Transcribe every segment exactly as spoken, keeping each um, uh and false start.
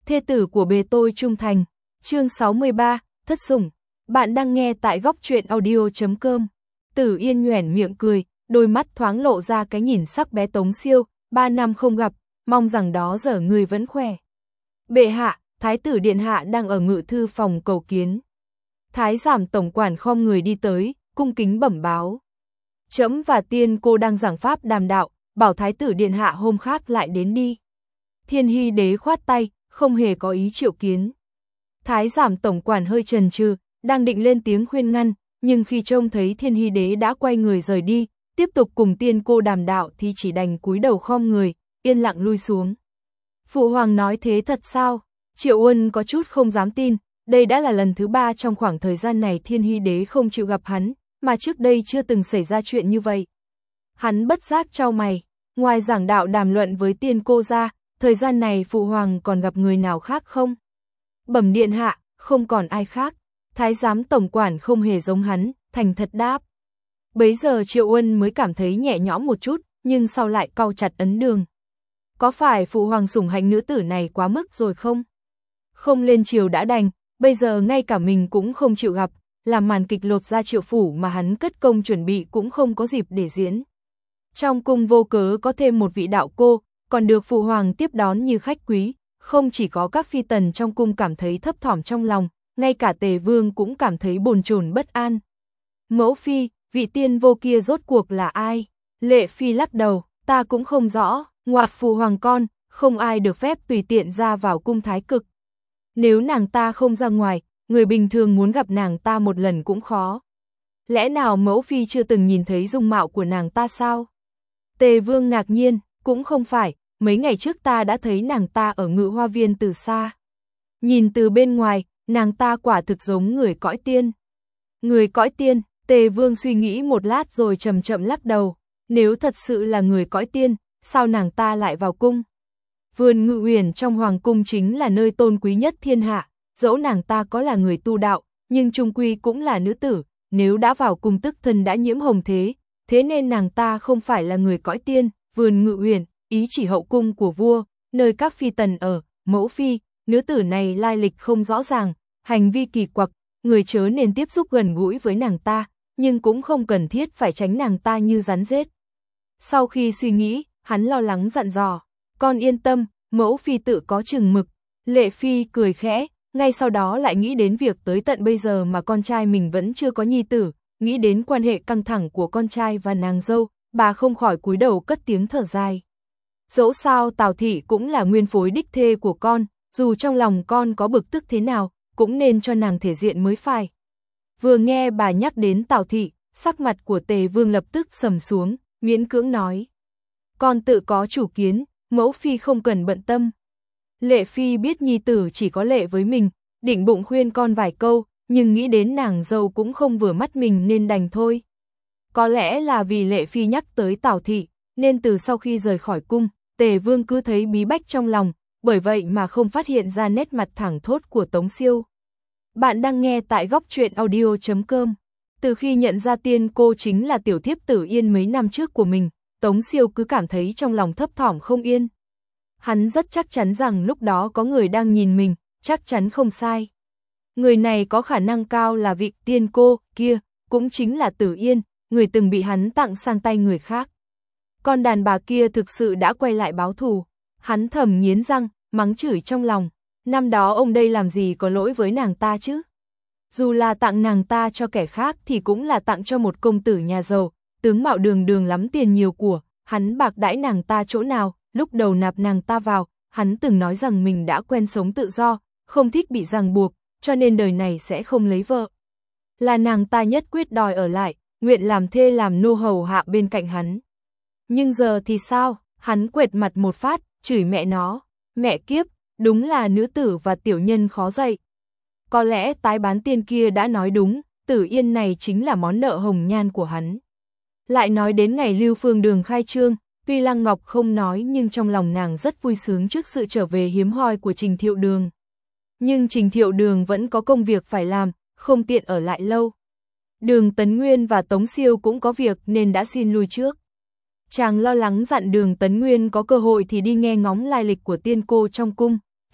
thê tử của bề tôi trung thành. Chương sáu mươi ba, thất sủng. Bạn đang nghe tại góc truyện audio chấm com. Tử Yên nhoẻn miệng cười, đôi mắt thoáng lộ ra cái nhìn sắc bé Tống Siêu, ba năm không gặp, mong rằng đó giờ người vẫn khỏe. Bệ hạ, Thái tử điện hạ đang ở ngự thư phòng cầu kiến. Thái giám tổng quản khom người đi tới, cung kính bẩm báo. Trẫm và tiên cô đang giảng pháp đàm đạo, bảo Thái tử điện hạ hôm khác lại đến đi. Thiên Hy đế khoát tay, không hề có ý triệu kiến. Thái giám tổng quản hơi chần chừ, đang định lên tiếng khuyên ngăn, nhưng khi trông thấy Thiên Hy đế đã quay người rời đi, tiếp tục cùng tiên cô đàm đạo thì chỉ đành cúi đầu khom người, yên lặng lui xuống. Phụ hoàng nói thế thật sao? Triệu Uân có chút không dám tin, đây đã là lần thứ ba trong khoảng thời gian này Thiên Hy đế không chịu gặp hắn, mà trước đây chưa từng xảy ra chuyện như vậy. Hắn bất giác chau mày, ngoài giảng đạo đàm luận với tiên cô ra, thời gian này phụ hoàng còn gặp người nào khác không? Bẩm điện hạ, không còn ai khác. Thái giám tổng quản không hề giống hắn, thành thật đáp. Bấy giờ Triệu Uân mới cảm thấy nhẹ nhõm một chút, nhưng sau lại cau chặt ấn đường. Có phải phụ hoàng sủng hạnh nữ tử này quá mức rồi không? Không lên triều đã đành, bây giờ ngay cả mình cũng không chịu gặp, làm màn kịch lột ra Triệu phủ mà hắn cất công chuẩn bị cũng không có dịp để diễn. Trong cung vô cớ có thêm một vị đạo cô, còn được phụ hoàng tiếp đón như khách quý, không chỉ có các phi tần trong cung cảm thấy thấp thỏm trong lòng, ngay cả Tề Vương cũng cảm thấy bồn chồn bất an. Mẫu phi, vị tiên vô kia rốt cuộc là ai? Lệ phi lắc đầu, ta cũng không rõ, ngoại phụ hoàng con, không ai được phép tùy tiện ra vào cung thái cực. Nếu nàng ta không ra ngoài, người bình thường muốn gặp nàng ta một lần cũng khó. Lẽ nào mẫu phi chưa từng nhìn thấy dung mạo của nàng ta sao? Tề Vương ngạc nhiên, cũng không phải, mấy ngày trước ta đã thấy nàng ta ở Ngự Hoa Viên từ xa. Nhìn từ bên ngoài, nàng ta quả thực giống người cõi tiên. Người cõi tiên, Tề Vương suy nghĩ một lát rồi chậm chậm lắc đầu. Nếu thật sự là người cõi tiên, sao nàng ta lại vào cung? Vườn Ngự Uyển trong hoàng cung chính là nơi tôn quý nhất thiên hạ, dẫu nàng ta có là người tu đạo, nhưng chung quy cũng là nữ tử, nếu đã vào cung tức thân đã nhiễm hồng thế, thế nên nàng ta không phải là người cõi tiên. Vườn Ngự Uyển, ý chỉ hậu cung của vua, nơi các phi tần ở. Mẫu phi, nữ tử này lai lịch không rõ ràng, hành vi kỳ quặc, người chớ nên tiếp xúc gần gũi với nàng ta, nhưng cũng không cần thiết phải tránh nàng ta như rắn rết. Sau khi suy nghĩ, hắn lo lắng dặn dò, con yên tâm, mẫu phi tự có chừng mực. Lệ phi cười khẽ, ngay sau đó lại nghĩ đến việc tới tận bây giờ mà con trai mình vẫn chưa có nhi tử, nghĩ đến quan hệ căng thẳng của con trai và nàng dâu, bà không khỏi cúi đầu cất tiếng thở dài. Dẫu sao Tào thị cũng là nguyên phối đích thê của con, dù trong lòng con có bực tức thế nào, cũng nên cho nàng thể diện mới phải. Vừa nghe bà nhắc đến Tào thị, sắc mặt của Tề Vương lập tức sầm xuống, miễn cưỡng nói. Con tự có chủ kiến, mẫu phi không cần bận tâm. Lệ phi biết nhi tử chỉ có lệ với mình, định bụng khuyên con vài câu, nhưng nghĩ đến nàng dâu cũng không vừa mắt mình nên đành thôi. Có lẽ là vì Lệ phi nhắc tới Tào thị, nên từ sau khi rời khỏi cung, Tề Vương cứ thấy bí bách trong lòng, bởi vậy mà không phát hiện ra nét mặt thẳng thốt của Tống Siêu. Bạn đang nghe tại góc truyện audio chấm com. Từ khi nhận ra tiên cô chính là tiểu thiếp Tử Yên mấy năm trước của mình, Tống Siêu cứ cảm thấy trong lòng thấp thỏm không yên. Hắn rất chắc chắn rằng lúc đó có người đang nhìn mình, chắc chắn không sai. Người này có khả năng cao là vị tiên cô kia, cũng chính là Tử Yên, người từng bị hắn tặng sang tay người khác. Con đàn bà kia thực sự đã quay lại báo thù. Hắn thầm nghiến răng, mắng chửi trong lòng. Năm đó ông đây làm gì có lỗi với nàng ta chứ? Dù là tặng nàng ta cho kẻ khác thì cũng là tặng cho một công tử nhà giàu, tướng mạo đường đường lắm tiền nhiều của. Hắn bạc đãi nàng ta chỗ nào? Lúc đầu nạp nàng ta vào, hắn từng nói rằng mình đã quen sống tự do, không thích bị ràng buộc, cho nên đời này sẽ không lấy vợ. Là nàng ta nhất quyết đòi ở lại, nguyện làm thê làm nô hầu hạ bên cạnh hắn. Nhưng giờ thì sao? Hắn quệt mặt một phát, chửi mẹ nó. Mẹ kiếp, đúng là nữ tử và tiểu nhân khó dạy. Có lẽ tái bán tiên kia đã nói đúng, Tử Yên này chính là món nợ hồng nhan của hắn. Lại nói đến ngày Lưu Phương Đường khai trương, tuy Lăng Ngọc không nói nhưng trong lòng nàng rất vui sướng trước sự trở về hiếm hoi của Trình Thiệu Đường. Nhưng Trình Thiệu Đường vẫn có công việc phải làm, không tiện ở lại lâu. Đường Tấn Nguyên và Tống Siêu cũng có việc nên đã xin lui trước. Chàng lo lắng dặn Đường Tấn Nguyên có cơ hội thì đi nghe ngóng lai lịch của tiên cô trong cung,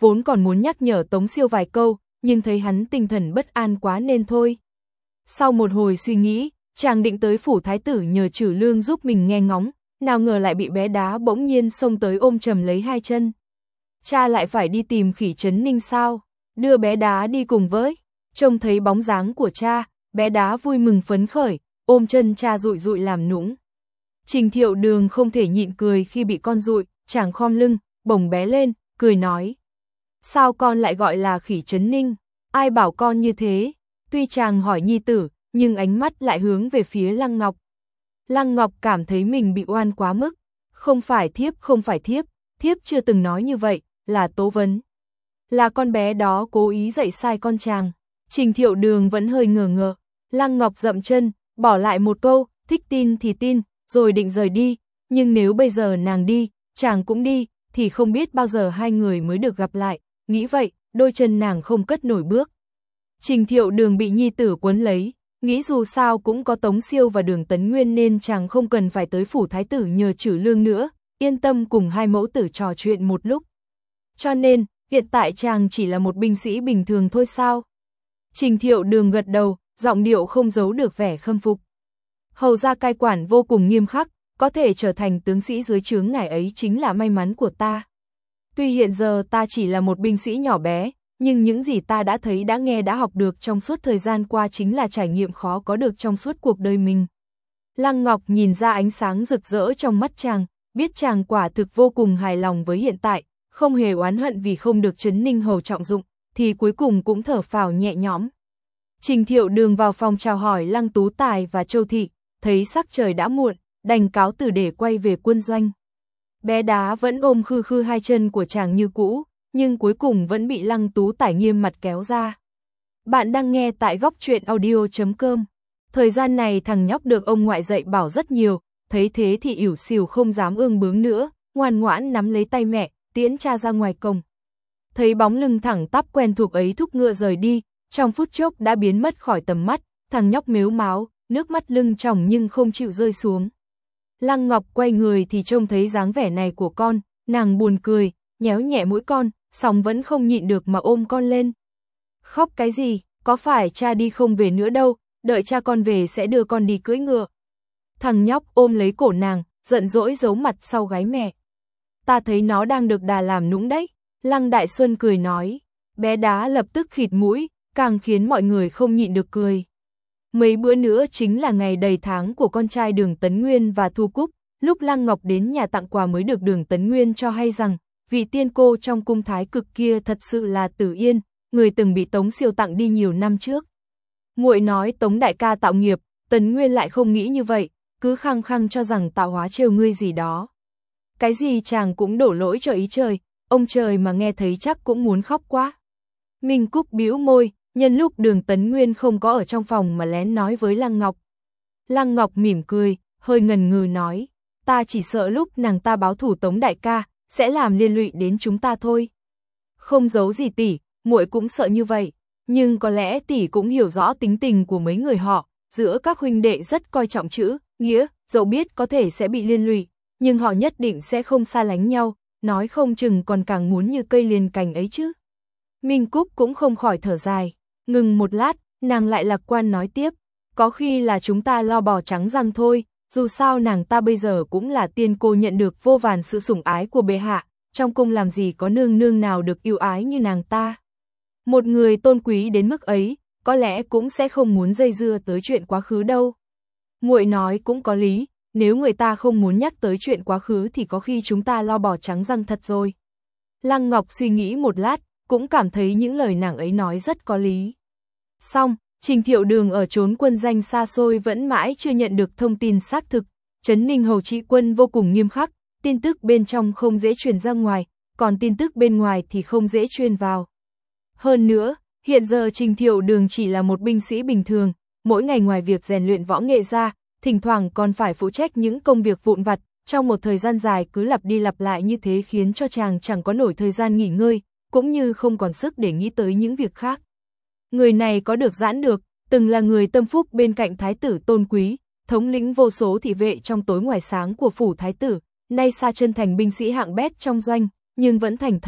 vốn còn muốn nhắc nhở Tống Siêu vài câu, nhưng thấy hắn tinh thần bất an quá nên thôi. Sau một hồi suy nghĩ, chàng định tới phủ thái tử nhờ Trử Lương giúp mình nghe ngóng, nào ngờ lại bị bé Đá bỗng nhiên xông tới ôm chầm lấy hai chân. Cha lại phải đi tìm Khỉ Trấn Ninh sao? Đưa bé Đá đi cùng với. Trông thấy bóng dáng của cha, bé Đá vui mừng phấn khởi, ôm chân cha dụi dụi làm nũng. Trình Thiệu Đường không thể nhịn cười khi bị con dụi, chàng khom lưng, bồng bé lên, cười nói. Sao con lại gọi là Khỉ Trấn Ninh? Ai bảo con như thế? Tuy chàng hỏi nhi tử, nhưng ánh mắt lại hướng về phía Lăng Ngọc. Lăng Ngọc cảm thấy mình bị oan quá mức. Không phải thiếp, không phải thiếp, thiếp chưa từng nói như vậy, là tố vấn. Là con bé đó cố ý dạy sai con chàng. Trình Thiệu Đường vẫn hơi ngờ ngợ. Lăng Ngọc dậm chân, bỏ lại một câu, thích tin thì tin, rồi định rời đi. Nhưng nếu bây giờ nàng đi, chàng cũng đi, thì không biết bao giờ hai người mới được gặp lại. Nghĩ vậy, đôi chân nàng không cất nổi bước. Trình Thiệu Đường bị nhi tử quấn lấy, nghĩ dù sao cũng có Tống Siêu và Đường Tấn Nguyên nên chàng không cần phải tới phủ thái tử nhờ Trử Lương nữa, yên tâm cùng hai mẫu tử trò chuyện một lúc. Cho nên, hiện tại chàng chỉ là một binh sĩ bình thường thôi sao? Trình Thiệu Đường gật đầu, giọng điệu không giấu được vẻ khâm phục. Hầu gia cai quản vô cùng nghiêm khắc, có thể trở thành tướng sĩ dưới trướng ngài ấy chính là may mắn của ta. Tuy hiện giờ ta chỉ là một binh sĩ nhỏ bé, nhưng những gì ta đã thấy đã nghe đã học được trong suốt thời gian qua chính là trải nghiệm khó có được trong suốt cuộc đời mình. Lăng Ngọc nhìn ra ánh sáng rực rỡ trong mắt chàng, biết chàng quả thực vô cùng hài lòng với hiện tại, không hề oán hận vì không được Trấn Ninh hầu trọng dụng, thì cuối cùng cũng thở phào nhẹ nhõm. Trình Thiệu Đường vào phòng chào hỏi Lăng Tú Tài và Châu Thị, thấy sắc trời đã muộn, đành cáo từ để quay về quân doanh. Bé Đá vẫn ôm khư khư hai chân của chàng như cũ, nhưng cuối cùng vẫn bị Lăng Tú Tài nghiêm mặt kéo ra. Bạn đang nghe tại góc truyện audio chấm com. Thời gian này thằng nhóc được ông ngoại dạy bảo rất nhiều, thấy thế thì ỉu xìu không dám ương bướng nữa, ngoan ngoãn nắm lấy tay mẹ, tiễn cha ra ngoài cổng. Thấy bóng lưng thẳng tắp quen thuộc ấy thúc ngựa rời đi, trong phút chốc đã biến mất khỏi tầm mắt, thằng nhóc mếu máo, nước mắt lưng tròng nhưng không chịu rơi xuống. Lăng Ngọc quay người thì trông thấy dáng vẻ này của con, nàng buồn cười, nhéo nhẹ mũi con, song vẫn không nhịn được mà ôm con lên. Khóc cái gì, có phải cha đi không về nữa đâu, đợi cha con về sẽ đưa con đi cưỡi ngựa. Thằng nhóc ôm lấy cổ nàng, giận dỗi giấu mặt sau gáy mẹ. Ta thấy nó đang được đà làm nũng đấy. Lăng Đại Xuân cười nói. Bé Đá lập tức khịt mũi, càng khiến mọi người không nhịn được cười. Mấy bữa nữa chính là ngày đầy tháng của con trai Đường Tấn Nguyên và Thu Cúc, lúc Lăng Ngọc đến nhà tặng quà mới được Đường Tấn Nguyên cho hay rằng, vị tiên cô trong cung thái cực kia thật sự là Tử Yên, người từng bị Tống Siêu tặng đi nhiều năm trước. Muội nói Tống đại ca tạo nghiệp, Tấn Nguyên lại không nghĩ như vậy, cứ khăng khăng cho rằng tạo hóa trêu ngươi gì đó. Cái gì chàng cũng đổ lỗi cho ý trời, ông trời mà nghe thấy chắc cũng muốn khóc quá. Minh Cúc bĩu môi, nhân lúc Đường Tấn Nguyên không có ở trong phòng mà lén nói với Lăng Ngọc. Lăng Ngọc mỉm cười, hơi ngần ngừ nói, ta chỉ sợ lúc nàng ta báo thù Tống đại ca, sẽ làm liên lụy đến chúng ta thôi. Không giấu gì tỷ, muội cũng sợ như vậy, nhưng có lẽ tỷ cũng hiểu rõ tính tình của mấy người họ, giữa các huynh đệ rất coi trọng chữ, nghĩa, dẫu biết có thể sẽ bị liên lụy, nhưng họ nhất định sẽ không xa lánh nhau, nói không chừng còn càng muốn như cây liền cành ấy chứ. Minh Cúc cũng không khỏi thở dài, ngừng một lát, nàng lại lạc quan nói tiếp, có khi là chúng ta lo bò trắng răng thôi, dù sao nàng ta bây giờ cũng là tiên cô nhận được vô vàn sự sủng ái của bệ hạ, trong cung làm gì có nương nương nào được yêu ái như nàng ta. Một người tôn quý đến mức ấy, có lẽ cũng sẽ không muốn dây dưa tới chuyện quá khứ đâu. Muội nói cũng có lý, nếu người ta không muốn nhắc tới chuyện quá khứ thì có khi chúng ta lo bò trắng răng thật rồi. Lăng Ngọc suy nghĩ một lát, cũng cảm thấy những lời nàng ấy nói rất có lý. Xong, Trình Thiệu Đường ở chốn quân danh xa xôi vẫn mãi chưa nhận được thông tin xác thực, Trấn Ninh hầu trị quân vô cùng nghiêm khắc, tin tức bên trong không dễ truyền ra ngoài, còn tin tức bên ngoài thì không dễ truyền vào. Hơn nữa, hiện giờ Trình Thiệu Đường chỉ là một binh sĩ bình thường, mỗi ngày ngoài việc rèn luyện võ nghệ ra, thỉnh thoảng còn phải phụ trách những công việc vụn vặt, trong một thời gian dài cứ lặp đi lặp lại như thế khiến cho chàng chẳng có nổi thời gian nghỉ ngơi, cũng như không còn sức để nghĩ tới những việc khác. Người này có được giãn được, từng là người tâm phúc bên cạnh thái tử tôn quý, thống lĩnh vô số thị vệ trong tối ngoài sáng của phủ thái tử, nay xa chân thành binh sĩ hạng bét trong doanh, nhưng vẫn thành thật,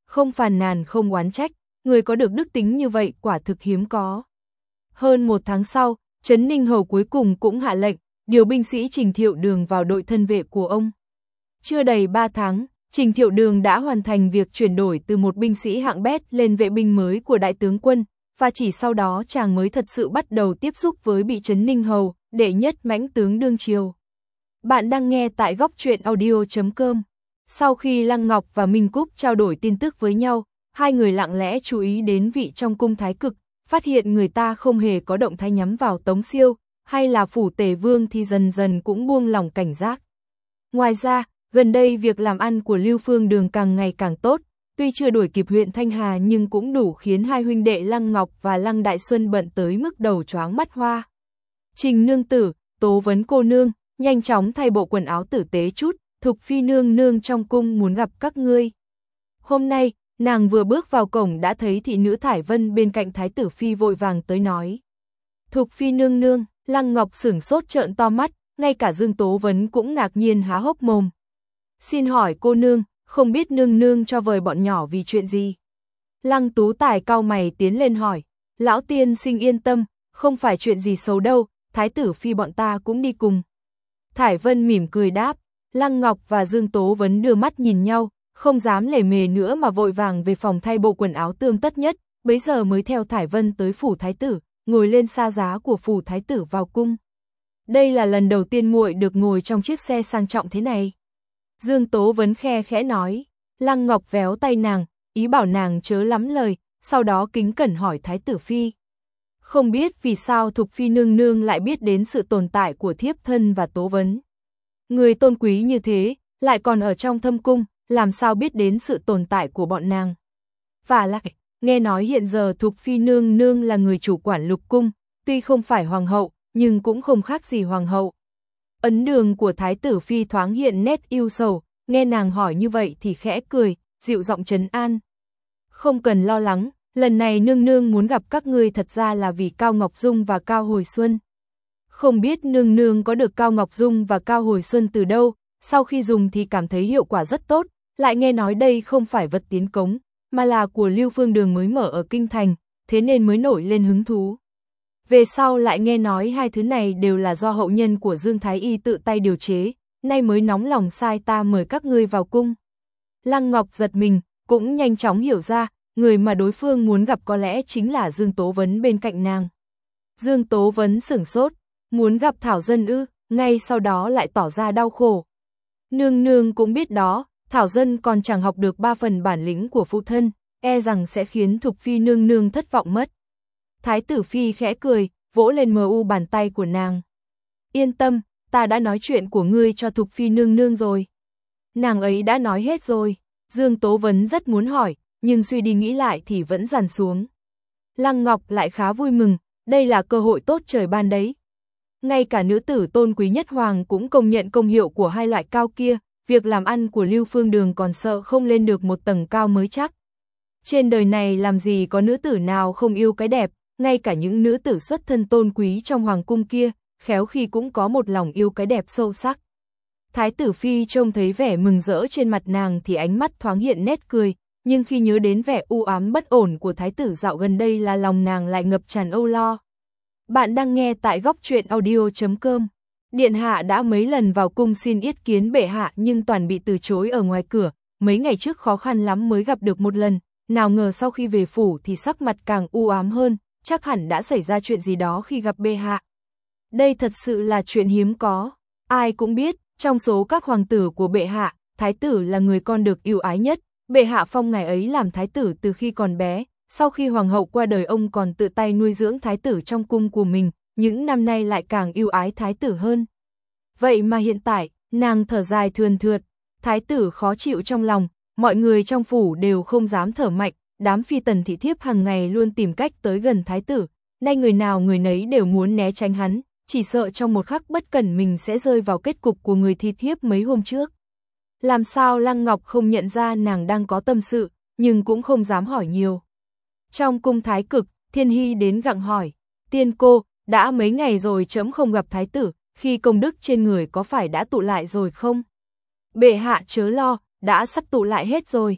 không phàn nàn không oán trách, người có được đức tính như vậy quả thực hiếm có. Hơn một tháng sau, Trấn Ninh Hầu cuối cùng cũng hạ lệnh, điều binh sĩ Trình Thiệu Đường vào đội thân vệ của ông. Chưa đầy ba tháng, Trình Thiệu Đường đã hoàn thành việc chuyển đổi từ một binh sĩ hạng bét lên vệ binh mới của đại tướng quân, và chỉ sau đó chàng mới thật sự bắt đầu tiếp xúc với bị Trấn Ninh Hầu, đệ nhất mãnh tướng đương triều. Bạn đang nghe tại góc truyện audio chấm com. Sau khi Lăng Ngọc và Minh Cúc trao đổi tin tức với nhau, hai người lặng lẽ chú ý đến vị trong cung thái cực, phát hiện người ta không hề có động thái nhắm vào Tống Siêu, hay là phủ Tề Vương thì dần dần cũng buông lòng cảnh giác. Ngoài ra, gần đây việc làm ăn của Lưu Phương Đường càng ngày càng tốt, tuy chưa đuổi kịp huyện Thanh Hà nhưng cũng đủ khiến hai huynh đệ Lăng Ngọc và Lăng Đại Xuân bận tới mức đầu choáng mắt hoa. Trình nương tử, Tố Vấn cô nương, nhanh chóng thay bộ quần áo tử tế chút, Thục Phi nương nương trong cung muốn gặp các ngươi. Hôm nay, nàng vừa bước vào cổng đã thấy thị nữ Thải Vân bên cạnh Thái tử Phi vội vàng tới nói. Thục Phi nương nương, Lăng Ngọc sửng sốt trợn to mắt, ngay cả Dương Tố Vấn cũng ngạc nhiên há hốc mồm. Xin hỏi cô nương, không biết nương nương cho vời bọn nhỏ vì chuyện gì? Lăng Tú Tài cau mày tiến lên hỏi, lão tiên sinh yên tâm, không phải chuyện gì xấu đâu, Thái tử Phi bọn ta cũng đi cùng. Thải Vân mỉm cười đáp, Lăng Ngọc và Dương Tố Vấn đưa mắt nhìn nhau, không dám lề mề nữa mà vội vàng về phòng thay bộ quần áo tươm tất nhất, bấy giờ mới theo Thải Vân tới phủ thái tử, ngồi lên xa giá của phủ thái tử vào cung. Đây là lần đầu tiên muội được ngồi trong chiếc xe sang trọng thế này. Dương Tố Vấn khe khẽ nói, Lăng Ngọc véo tay nàng, ý bảo nàng chớ lắm lời, sau đó kính cẩn hỏi Thái tử Phi. Không biết vì sao Thục Phi nương nương lại biết đến sự tồn tại của thiếp thân và Tố Vấn. Người tôn quý như thế, lại còn ở trong thâm cung, làm sao biết đến sự tồn tại của bọn nàng. Và lại, nghe nói hiện giờ Thục Phi nương nương là người chủ quản lục cung, tuy không phải hoàng hậu, nhưng cũng không khác gì hoàng hậu. Ấn đường của Thái tử Phi thoáng hiện nét yêu sầu, nghe nàng hỏi như vậy thì khẽ cười, dịu giọng trấn an. Không cần lo lắng, lần này nương nương muốn gặp các ngươi thật ra là vì Cao Ngọc Dung và Cao Hồi Xuân. Không biết nương nương có được Cao Ngọc Dung và Cao Hồi Xuân từ đâu, sau khi dùng thì cảm thấy hiệu quả rất tốt, lại nghe nói đây không phải vật tiến cống, mà là của Lưu Phương Đường mới mở ở Kinh Thành, thế nên mới nổi lên hứng thú. Về sau lại nghe nói hai thứ này đều là do hậu nhân của Dương Thái Y tự tay điều chế, nay mới nóng lòng sai ta mời các ngươi vào cung. Lăng Ngọc giật mình, cũng nhanh chóng hiểu ra, người mà đối phương muốn gặp có lẽ chính là Dương Tố Vấn bên cạnh nàng. Dương Tố Vấn sửng sốt, muốn gặp Thảo Dân ư, ngay sau đó lại tỏ ra đau khổ. Nương nương cũng biết đó, Thảo Dân còn chẳng học được ba phần bản lĩnh của phụ thân, e rằng sẽ khiến Thục Phi nương nương thất vọng mất. Thái tử Phi khẽ cười, vỗ lên mờ u bàn tay của nàng. Yên tâm, ta đã nói chuyện của ngươi cho Thục Phi nương nương rồi. Nàng ấy đã nói hết rồi. Dương Tố Vấn rất muốn hỏi, nhưng suy đi nghĩ lại thì vẫn dằn xuống. Lăng Ngọc lại khá vui mừng, đây là cơ hội tốt trời ban đấy. Ngay cả nữ tử tôn quý nhất hoàng cũng công nhận công hiệu của hai loại cao kia, việc làm ăn của Lưu Phương Đường còn sợ không lên được một tầng cao mới chắc. Trên đời này làm gì có nữ tử nào không yêu cái đẹp, ngay cả những nữ tử xuất thân tôn quý trong hoàng cung kia, khéo khi cũng có một lòng yêu cái đẹp sâu sắc. Thái tử Phi trông thấy vẻ mừng rỡ trên mặt nàng thì ánh mắt thoáng hiện nét cười, nhưng khi nhớ đến vẻ u ám bất ổn của thái tử dạo gần đây là lòng nàng lại ngập tràn âu lo. Bạn đang nghe tại góc truyện audio chấm com. Điện hạ đã mấy lần vào cung xin yết kiến bệ hạ nhưng toàn bị từ chối ở ngoài cửa, mấy ngày trước khó khăn lắm mới gặp được một lần, nào ngờ sau khi về phủ thì sắc mặt càng u ám hơn, chắc hẳn đã xảy ra chuyện gì đó khi gặp bệ hạ. Đây thật sự là chuyện hiếm có, ai cũng biết, trong số các hoàng tử của bệ hạ, thái tử là người con được yêu ái nhất, bệ hạ phong ngài ấy làm thái tử từ khi còn bé, sau khi hoàng hậu qua đời ông còn tự tay nuôi dưỡng thái tử trong cung của mình, những năm nay lại càng yêu ái thái tử hơn. Vậy mà hiện tại, nàng thở dài thườn thượt, thái tử khó chịu trong lòng, mọi người trong phủ đều không dám thở mạnh, đám phi tần thị thiếp hàng ngày luôn tìm cách tới gần thái tử, nay người nào người nấy đều muốn né tránh hắn, chỉ sợ trong một khắc bất cẩn mình sẽ rơi vào kết cục của người thị thiếp mấy hôm trước. Làm sao Lăng Ngọc không nhận ra nàng đang có tâm sự, nhưng cũng không dám hỏi nhiều. Trong cung thái cực, Thiên Hy đến gặng hỏi, tiên cô, đã mấy ngày rồi trẫm không gặp thái tử, khi công đức trên người có phải đã tụ lại rồi không? Bệ hạ chớ lo, đã sắp tụ lại hết rồi.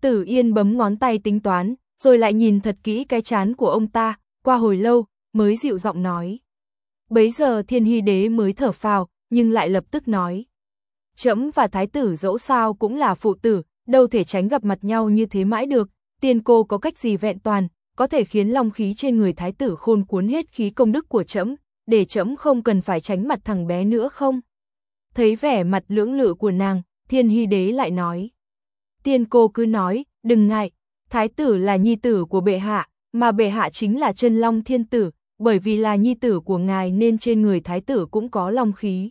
Tử Yên bấm ngón tay tính toán, rồi lại nhìn thật kỹ cái trán của ông ta, qua hồi lâu, mới dịu giọng nói. Bấy giờ Thiên Hy đế mới thở phào, nhưng lại lập tức nói. Trẫm và thái tử dẫu sao cũng là phụ tử, đâu thể tránh gặp mặt nhau như thế mãi được, tiên cô có cách gì vẹn toàn, có thể khiến long khí trên người thái tử khôn cuốn hết khí công đức của trẫm, để trẫm không cần phải tránh mặt thằng bé nữa không? Thấy vẻ mặt lưỡng lự của nàng, Thiên Hy đế lại nói. Tiên cô cứ nói, đừng ngại, thái tử là nhi tử của bệ hạ, mà bệ hạ chính là chân long thiên tử, bởi vì là nhi tử của ngài nên trên người thái tử cũng có long khí.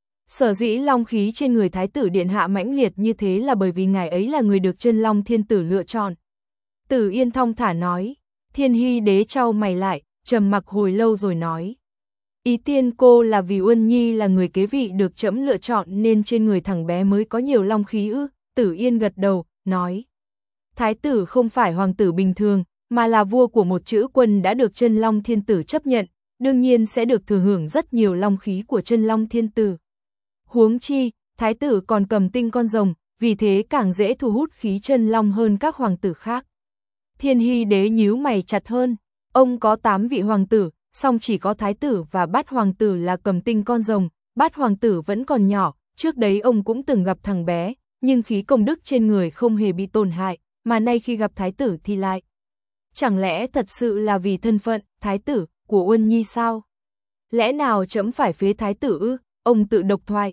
Sở dĩ long khí trên người thái tử điện hạ mãnh liệt như thế là bởi vì ngài ấy là người được chân long thiên tử lựa chọn. Tử Yên thong thả nói. Thiên Hy đế trao mày lại, trầm mặc hồi lâu rồi nói. Ý tiên cô là vì Uân Nhi là người kế vị được trẫm lựa chọn nên trên người thằng bé mới có nhiều long khí ư? Tử Yên gật đầu, nói. Thái tử không phải hoàng tử bình thường, mà là vua của một chữ quân đã được chân long thiên tử chấp nhận, đương nhiên sẽ được thừa hưởng rất nhiều long khí của chân long thiên tử. Huống chi, thái tử còn cầm tinh con rồng, vì thế càng dễ thu hút khí chân long hơn các hoàng tử khác. Thiên Hy đế nhíu mày chặt hơn, ông có tám vị hoàng tử, song chỉ có thái tử và bát hoàng tử là cầm tinh con rồng, bát hoàng tử vẫn còn nhỏ, trước đấy ông cũng từng gặp thằng bé, nhưng khí công đức trên người không hề bị tổn hại, mà nay khi gặp thái tử thì lại. Chẳng lẽ thật sự là vì thân phận, thái tử, của Uân Nhi sao? Lẽ nào trẫm phải phế thái tử ư? Ông tự độc thoại.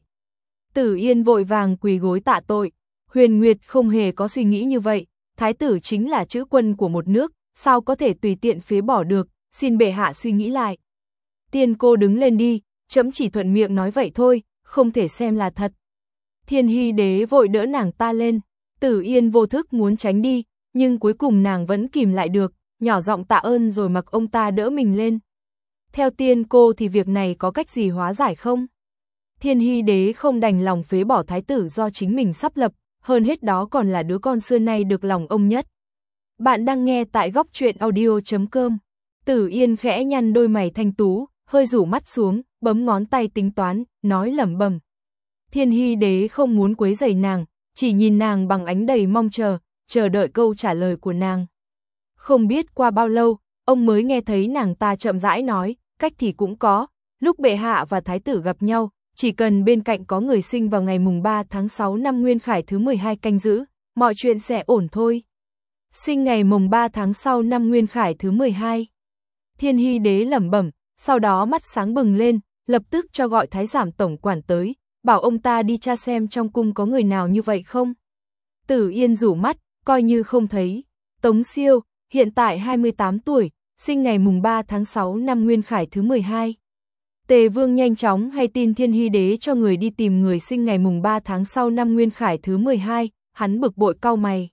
Tử Yên vội vàng quỳ gối tạ tội, Huyền Nguyệt không hề có suy nghĩ như vậy, thái tử chính là chữ quân của một nước, sao có thể tùy tiện phế bỏ được, xin bệ hạ suy nghĩ lại. Tiên cô đứng lên đi, trẫm chỉ thuận miệng nói vậy thôi, không thể xem là thật. Thiên Hy đế vội đỡ nàng ta lên, Tử Yên vô thức muốn tránh đi, nhưng cuối cùng nàng vẫn kìm lại được, nhỏ giọng tạ ơn rồi mặc ông ta đỡ mình lên. Theo tiên cô thì việc này có cách gì hóa giải không? Thiên Hy đế không đành lòng phế bỏ thái tử do chính mình sắp lập, hơn hết đó còn là đứa con xưa nay được lòng ông nhất. Bạn đang nghe tại góc truyện audio chấm com. Tử Yên khẽ nhăn đôi mày thanh tú, hơi rủ mắt xuống, bấm ngón tay tính toán, nói lẩm bẩm. Thiên Hy đế không muốn quấy rầy nàng, chỉ nhìn nàng bằng ánh đầy mong chờ, chờ đợi câu trả lời của nàng. Không biết qua bao lâu, ông mới nghe thấy nàng ta chậm rãi nói, cách thì cũng có, lúc bệ hạ và thái tử gặp nhau, chỉ cần bên cạnh có người sinh vào ngày mùng ba tháng sáu năm Nguyên Khải thứ mười hai canh giữ, mọi chuyện sẽ ổn thôi. Sinh ngày mùng ba tháng sau năm Nguyên Khải thứ mười hai. Thiên Hy đế lẩm bẩm, sau đó mắt sáng bừng lên, lập tức cho gọi thái giám tổng quản tới, bảo ông ta đi tra xem trong cung có người nào như vậy không. Tử Yên rủ mắt, coi như không thấy. Tống Siêu, hiện tại hai mươi tám tuổi, sinh ngày mùng ba tháng sáu năm Nguyên Khải thứ mười hai. Tề Vương nhanh chóng hay tin Thiên Hy đế cho người đi tìm người sinh ngày mùng ba tháng sau năm Nguyên Khải thứ mười hai, hắn bực bội cau mày.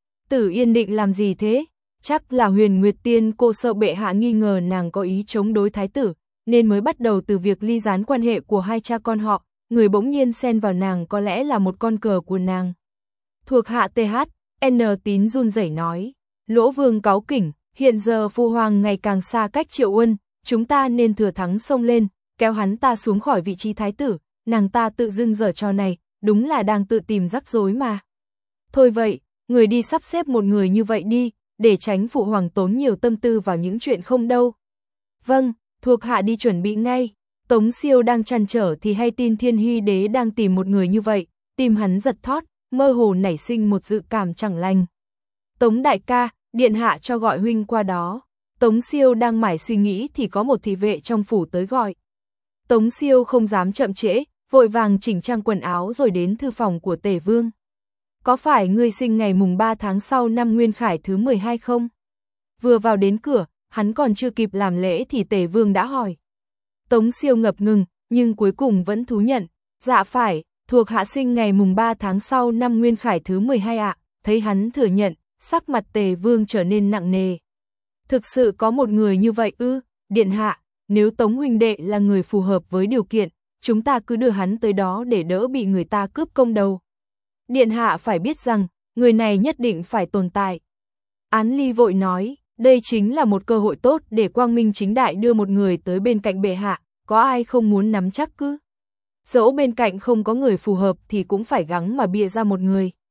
Tử Yên định làm gì thế? Chắc là Huyền Nguyệt Tiên cô sợ bệ hạ nghi ngờ nàng có ý chống đối thái tử, nên mới bắt đầu từ việc ly gián quan hệ của hai cha con họ, người bỗng nhiên xen vào nàng có lẽ là một con cờ của nàng. Thuộc hạ tê hát, N Tín run rẩy nói, Lỗ Vương cáu kỉnh, hiện giờ Phu Hoàng ngày càng xa cách Triệu Uân, chúng ta nên thừa thắng xông lên, kéo hắn ta xuống khỏi vị trí thái tử, nàng ta tự dưng giở trò này, đúng là đang tự tìm rắc rối mà. Thôi vậy, người đi sắp xếp một người như vậy đi, để tránh Phụ Hoàng tốn nhiều tâm tư vào những chuyện không đâu. Vâng, thuộc hạ đi chuẩn bị ngay. Tống Siêu đang trăn trở thì hay tin Thiên Hy đế đang tìm một người như vậy, tim hắn giật thót, mơ hồ nảy sinh một dự cảm chẳng lành. Tống đại ca, điện hạ cho gọi huynh qua đó. Tống Siêu đang mải suy nghĩ thì có một thị vệ trong phủ tới gọi. Tống Siêu không dám chậm trễ, vội vàng chỉnh trang quần áo rồi đến thư phòng của Tề Vương. Có phải ngươi sinh ngày mùng ba tháng sau năm Nguyên Khải thứ mười hai không? Vừa vào đến cửa, hắn còn chưa kịp làm lễ thì Tề Vương đã hỏi. Tống Siêu ngập ngừng, nhưng cuối cùng vẫn thú nhận. Dạ phải, thuộc hạ sinh ngày mùng ba tháng sau năm Nguyên Khải thứ mười hai ạ. Thấy hắn thừa nhận, sắc mặt Tề Vương trở nên nặng nề. Thực sự có một người như vậy ư? Điện hạ, nếu Tống huynh đệ là người phù hợp với điều kiện, chúng ta cứ đưa hắn tới đó để đỡ bị người ta cướp công đầu. Điện hạ phải biết rằng, người này nhất định phải tồn tại. Án Ly vội nói, đây chính là một cơ hội tốt để quang minh chính đại đưa một người tới bên cạnh bệ hạ, có ai không muốn nắm chắc cứ. Dẫu bên cạnh không có người phù hợp thì cũng phải gắng mà bịa ra một người.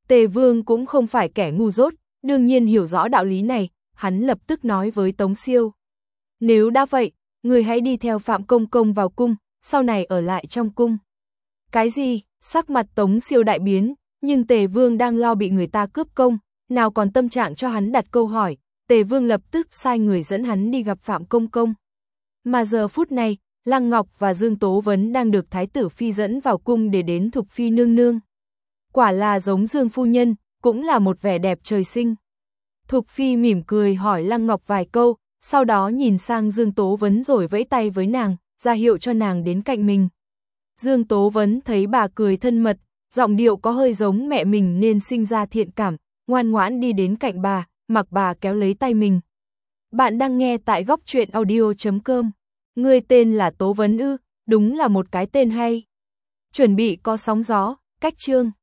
Tề Vương cũng không phải kẻ ngu dốt, đương nhiên hiểu rõ đạo lý này, hắn lập tức nói với Tống Siêu. Nếu đã vậy, người hãy đi theo Phạm Công Công vào cung, sau này ở lại trong cung. Cái gì? Sắc mặt Tống Siêu đại biến, nhưng Tề Vương đang lo bị người ta cướp công, nào còn tâm trạng cho hắn đặt câu hỏi, Tề Vương lập tức sai người dẫn hắn đi gặp Phạm Công Công. Mà giờ phút này, Lăng Ngọc và Dương Tố Vấn đang được Thái tử Phi dẫn vào cung để đến Thục Phi nương nương. Quả là giống Dương phu nhân, cũng là một vẻ đẹp trời sinh. Thục Phi mỉm cười hỏi Lăng Ngọc vài câu, sau đó nhìn sang Dương Tố Vấn rồi vẫy tay với nàng, ra hiệu cho nàng đến cạnh mình. Dương Tố Vấn thấy bà cười thân mật, giọng điệu có hơi giống mẹ mình nên sinh ra thiện cảm, ngoan ngoãn đi đến cạnh bà, mặc bà kéo lấy tay mình. Bạn đang nghe tại góc truyện audio chấm com. Người tên là Tố Vấn ư, đúng là một cái tên hay. Chuẩn bị có sóng gió, cách chương.